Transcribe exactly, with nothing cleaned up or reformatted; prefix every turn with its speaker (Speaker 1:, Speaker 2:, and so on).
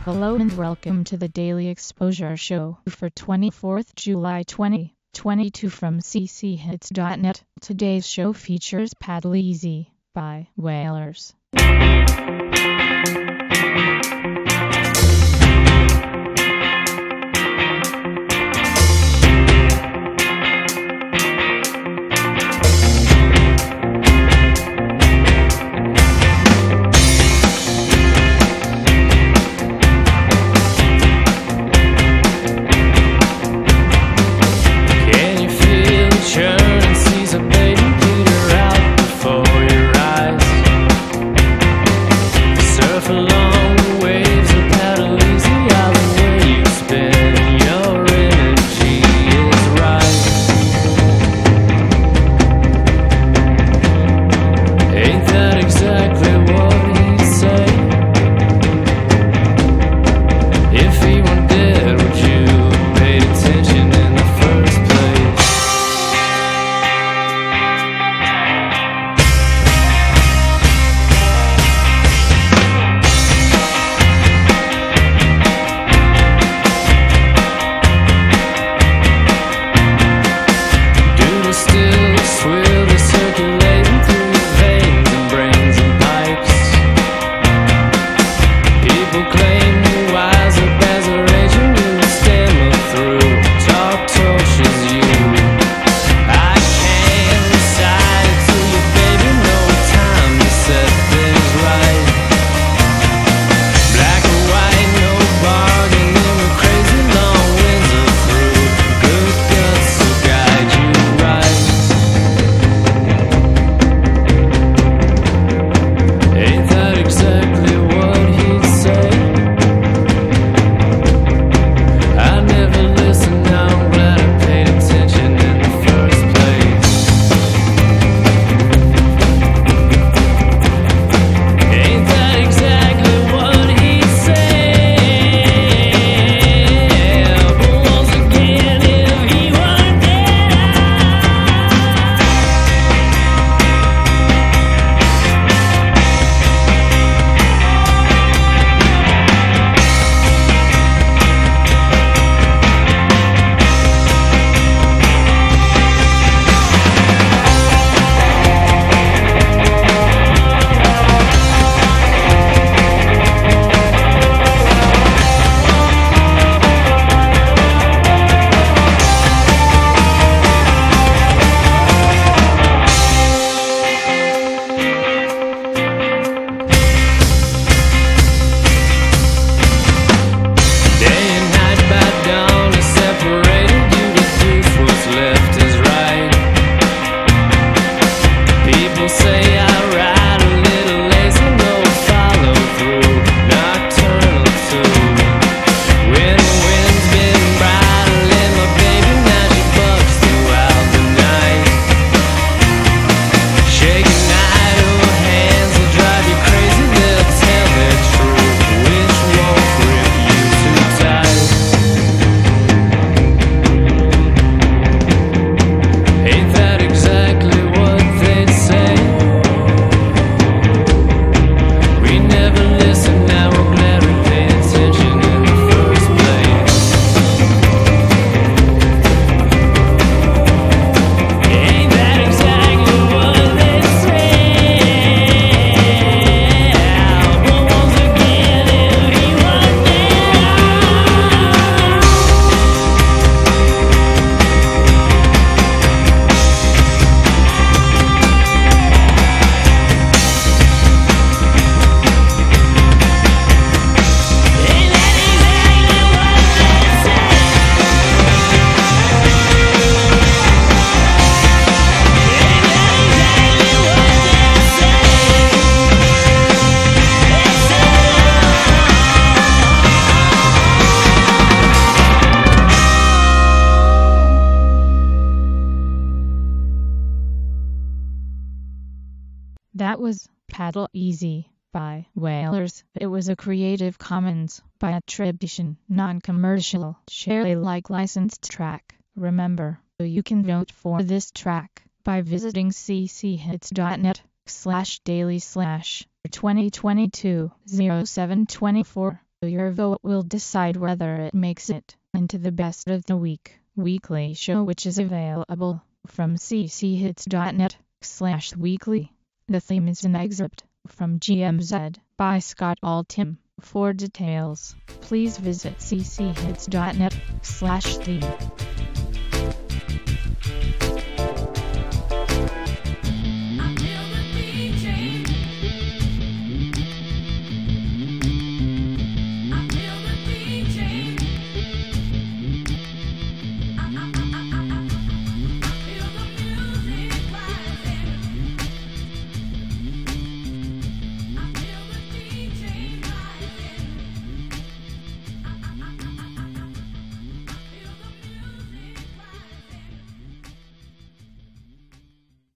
Speaker 1: Hello and welcome to the Daily Exposure Show for twenty-fourth July twenty twenty-two from c c hits dot net. Today's show features Paddle Easy by Wailers. That was Paddle Easy by Wailers. It was a Creative Commons by attribution, non-commercial, share Alike licensed track. Remember, you can vote for this track by visiting c c hits dot net slash daily slash twenty twenty-two oh seven twenty-four. Your vote will decide whether it makes it into the best of the week weekly show, which is available from cchits.net slash weekly. The theme is an excerpt from G M Z by Scott Altham. For details, please visit cchits.net slash theme.